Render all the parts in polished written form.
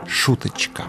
Шуточка.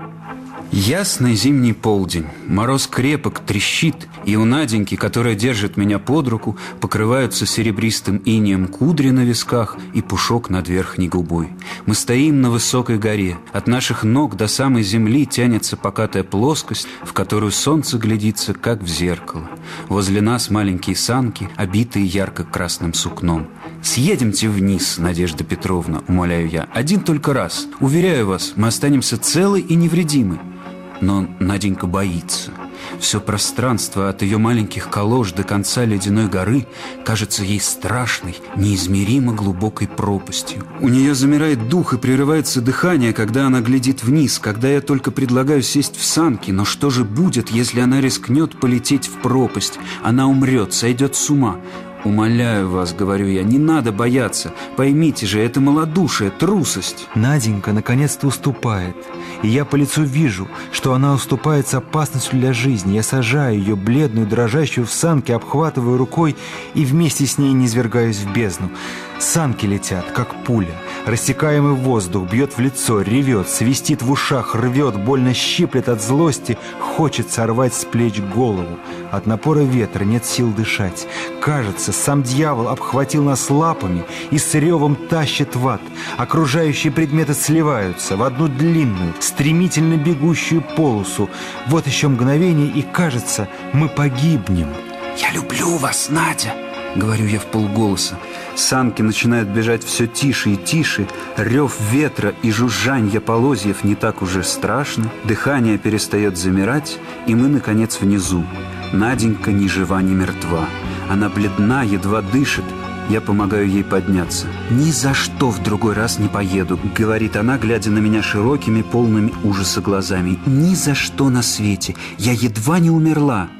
Ясный зимний полдень. Мороз крепок, трещит, и у Наденьки, которая держит меня под руку, покрываются серебристым инеем кудри на висках и пушок над верхней губой. Мы стоим на высокой горе. От наших ног до самой земли тянется покатая плоскость, в которую солнце глядится, как в зеркало. Возле нас маленькие санки, обитые ярко-красным сукном. «Съедемте вниз, Надежда Петровна», — умоляю я. «Один только раз. Уверяю вас, мы останемся целы и невредимы». Но Наденька боится. Все пространство от ее маленьких колош до конца ледяной горы кажется ей страшной, неизмеримо глубокой пропастью. У нее замирает дух и прерывается дыхание, когда она глядит вниз, когда я только предлагаю сесть в санки. Но что же будет, если она рискнет полететь в пропасть? Она умрет, сойдет с ума. «Умоляю вас, — говорю я, — не надо бояться. Поймите же, это малодушие, трусость». Наденька наконец-то уступает. И я по лицу вижу, что она уступает с опасностью для жизни. Я сажаю ее, бледную, дрожащую, в санки, обхватываю рукой и вместе с ней низвергаюсь в бездну. Санки летят, как пуля. Рассекаемый воздух бьет в лицо, ревет, свистит в ушах, рвет, больно щиплет от злости, хочет сорвать с плеч голову. От напора ветра нет сил дышать. Кажется, сам дьявол обхватил нас лапами и с ревом тащит в ад. Окружающие предметы сливаются в одну длинную, стремительно бегущую полосу. Вот еще мгновение, и кажется, мы погибнем. «Я люблю вас, Надя!» — говорю я вполголоса. Санки начинают бежать все тише и тише. Рев ветра и жужжанье полозьев не так уже страшно. Дыхание перестает замирать, и мы, наконец, внизу. Наденька ни жива, ни мертва. Она бледна, едва дышит. Я помогаю ей подняться. «Ни за что в другой раз не поеду», — говорит она, глядя на меня широкими, полными ужаса глазами. «Ни за что на свете. Я едва не умерла».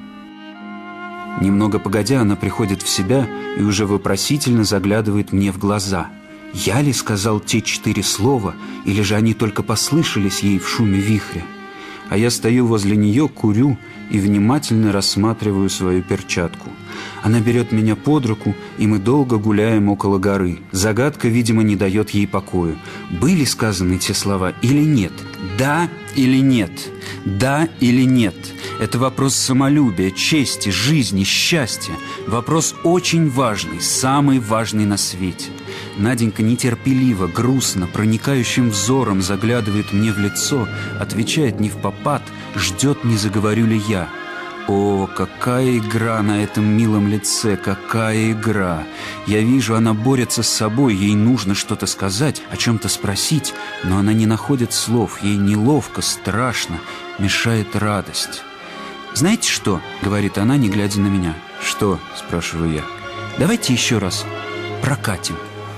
Немного погодя, она приходит в себя и уже вопросительно заглядывает мне в глаза. Я ли сказал те 4 слова, или же они только послышались ей в шуме вихря? А я стою возле нее, курю и внимательно рассматриваю свою перчатку. Она берет меня под руку, и мы долго гуляем около горы. Загадка, видимо, не дает ей покоя. Были сказаны те слова или нет? Да или нет? Да или нет? Это вопрос самолюбия, чести, жизни, счастья. Вопрос очень важный, самый важный на свете. Наденька нетерпеливо, грустно, проникающим взором заглядывает мне в лицо, отвечает невпопад, ждет, не заговорю ли я. О, какая игра на этом милом лице, какая игра! Я вижу, она борется с собой, ей нужно что-то сказать, о чем-то спросить, но она не находит слов, ей неловко, страшно, мешает радость. «Знаете что?» — говорит она, не глядя на меня. «Что?» — спрашиваю я. «Давайте еще раз прокатим».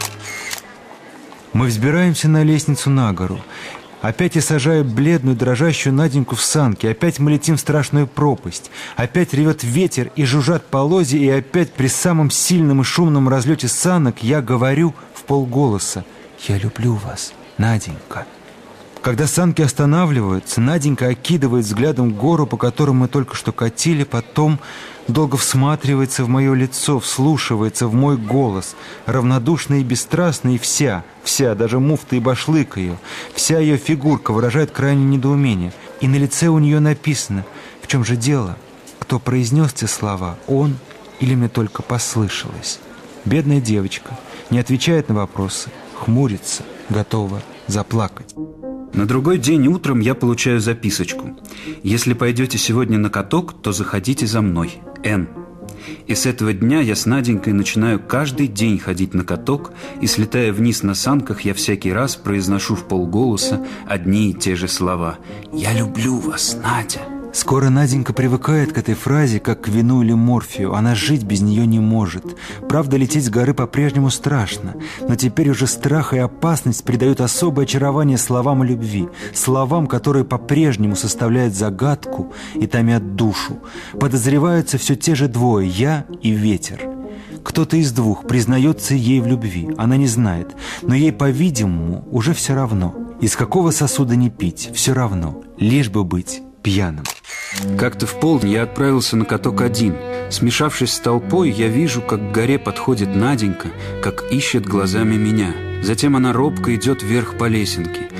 Мы взбираемся на лестницу на гору. Опять я сажаю бледную, дрожащую Наденьку в санки. Опять мы летим в страшную пропасть. Опять ревет ветер и жужжат полозья. И опять при самом сильном и шумном разлете санок я говорю вполголоса: «Я люблю вас, Наденька». Когда санки останавливаются, Наденька окидывает взглядом гору, по которой мы только что катили, потом долго всматривается в мое лицо, вслушивается в мой голос, равнодушная и бесстрастная, и вся, даже муфта и башлык ее, вся ее фигурка выражает крайнее недоумение. И на лице у нее написано: в чем же дело? Кто произнес те слова? Он или мне только послышалось? Бедная девочка не отвечает на вопросы, хмурится, готова заплакать. На другой день утром я получаю записочку: «Если пойдете сегодня на каток, то заходите за мной. Н». И с этого дня я с Наденькой начинаю каждый день ходить на каток, и, слетая вниз на санках, я всякий раз произношу вполголоса одни и те же слова: «Я люблю вас, Надя». Скоро Наденька привыкает к этой фразе, как к вину или морфию. Она жить без нее не может. Правда, лететь с горы по-прежнему страшно, но теперь уже страх и опасность придают особое очарование словам о любви, словам, которые по-прежнему составляют загадку и томят душу. Подозреваются все те же двое — я и ветер. Кто-то из двух признается ей в любви, она не знает, но ей, по-видимому, уже все равно. Из какого сосуда не пить, все равно, лишь бы быть пьяным. Как-то в полдень я отправился на каток один. Смешавшись с толпой, я вижу, как к горе подходит Наденька, как ищет глазами меня. Затем она робко идет вверх по лесенке.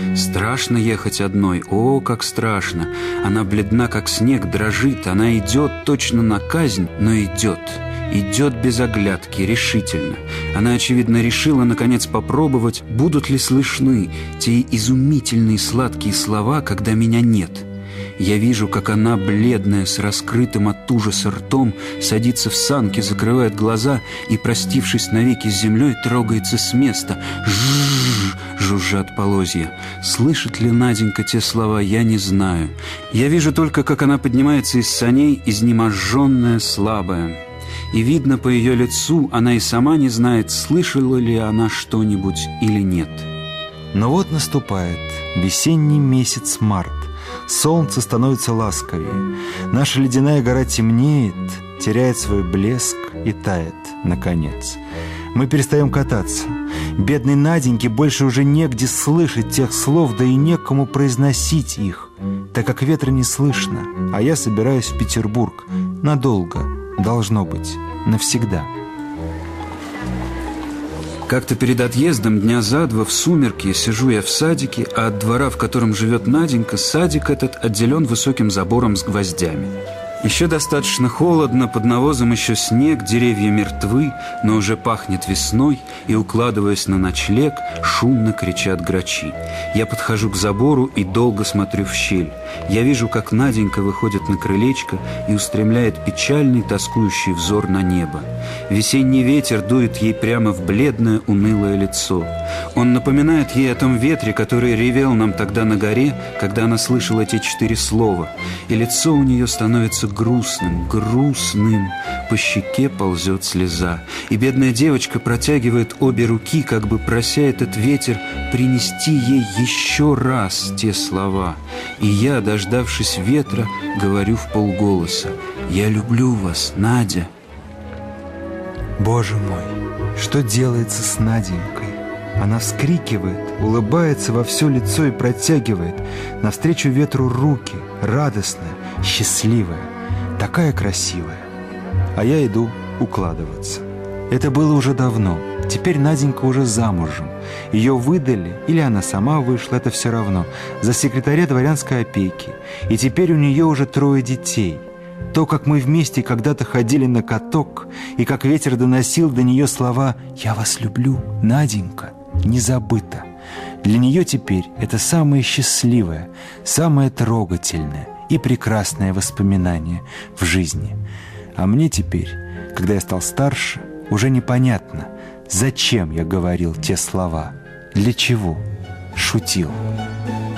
Страшно ехать одной, о, как страшно. Она бледна, как снег, дрожит. Она идет точно на казнь, но идет. Идет без оглядки, решительно. Она, очевидно, решила, наконец, попробовать, будут ли слышны те изумительные сладкие слова, когда меня нет. Я вижу, как она, бледная, с раскрытым от ужаса ртом, садится в санки, закрывает глаза и, простившись навеки с землей, трогается с места. «Жжжж!» — жужжат полозья. Слышит ли Наденька те слова, я не знаю. Я вижу только, как она поднимается из саней, изнеможенная, слабая. И видно по ее лицу, она и сама не знает, слышала ли она что-нибудь или нет. Но вот наступает весенний месяц март. Солнце становится ласковее. Наша ледяная гора темнеет, теряет свой блеск и тает, наконец. Мы перестаем кататься. Бедной Наденьке больше уже негде слышать тех слов, да и некому произносить их, так как ветра не слышно, а я собираюсь в Петербург. Надолго, должно быть, навсегда. Как-то перед отъездом дня за два в сумерки сижу я в садике, а от двора, в котором живет Наденька, садик этот отделен высоким забором с гвоздями. Еще достаточно холодно, под навозом еще снег, деревья мертвы, но уже пахнет весной, и, укладываясь на ночлег, шумно кричат грачи. Я подхожу к забору и долго смотрю в щель. Я вижу, как Наденька выходит на крылечко и устремляет печальный, тоскующий взор на небо. Весенний ветер дует ей прямо в бледное, унылое лицо. Он напоминает ей о том ветре, который ревел нам тогда на горе, когда она слышала те 4 слова, и лицо у нее становится грустным, грустным. По щеке ползет слеза, и бедная девочка протягивает обе руки, как бы прося этот ветер принести ей еще раз те слова. И я, дождавшись ветра, говорю вполголоса: «Я люблю вас, Надя». Боже мой, что делается с Наденькой? Она вскрикивает, улыбается во все лицо и протягивает навстречу ветру руки, радостная, счастливая, такая красивая. А я иду укладываться. Это было уже давно. Теперь Наденька уже замужем. Ее выдали, или она сама вышла, это все равно, за секретаря дворянской опеки. И теперь у нее уже 3 детей. То, как мы вместе когда-то ходили на каток, и как ветер доносил до нее слова «Я вас люблю, Наденька», не забыто. Для нее теперь это самое счастливое, самое трогательное и прекрасное воспоминание в жизни. А мне теперь, когда я стал старше, уже непонятно, зачем я говорил те слова, для чего шутил.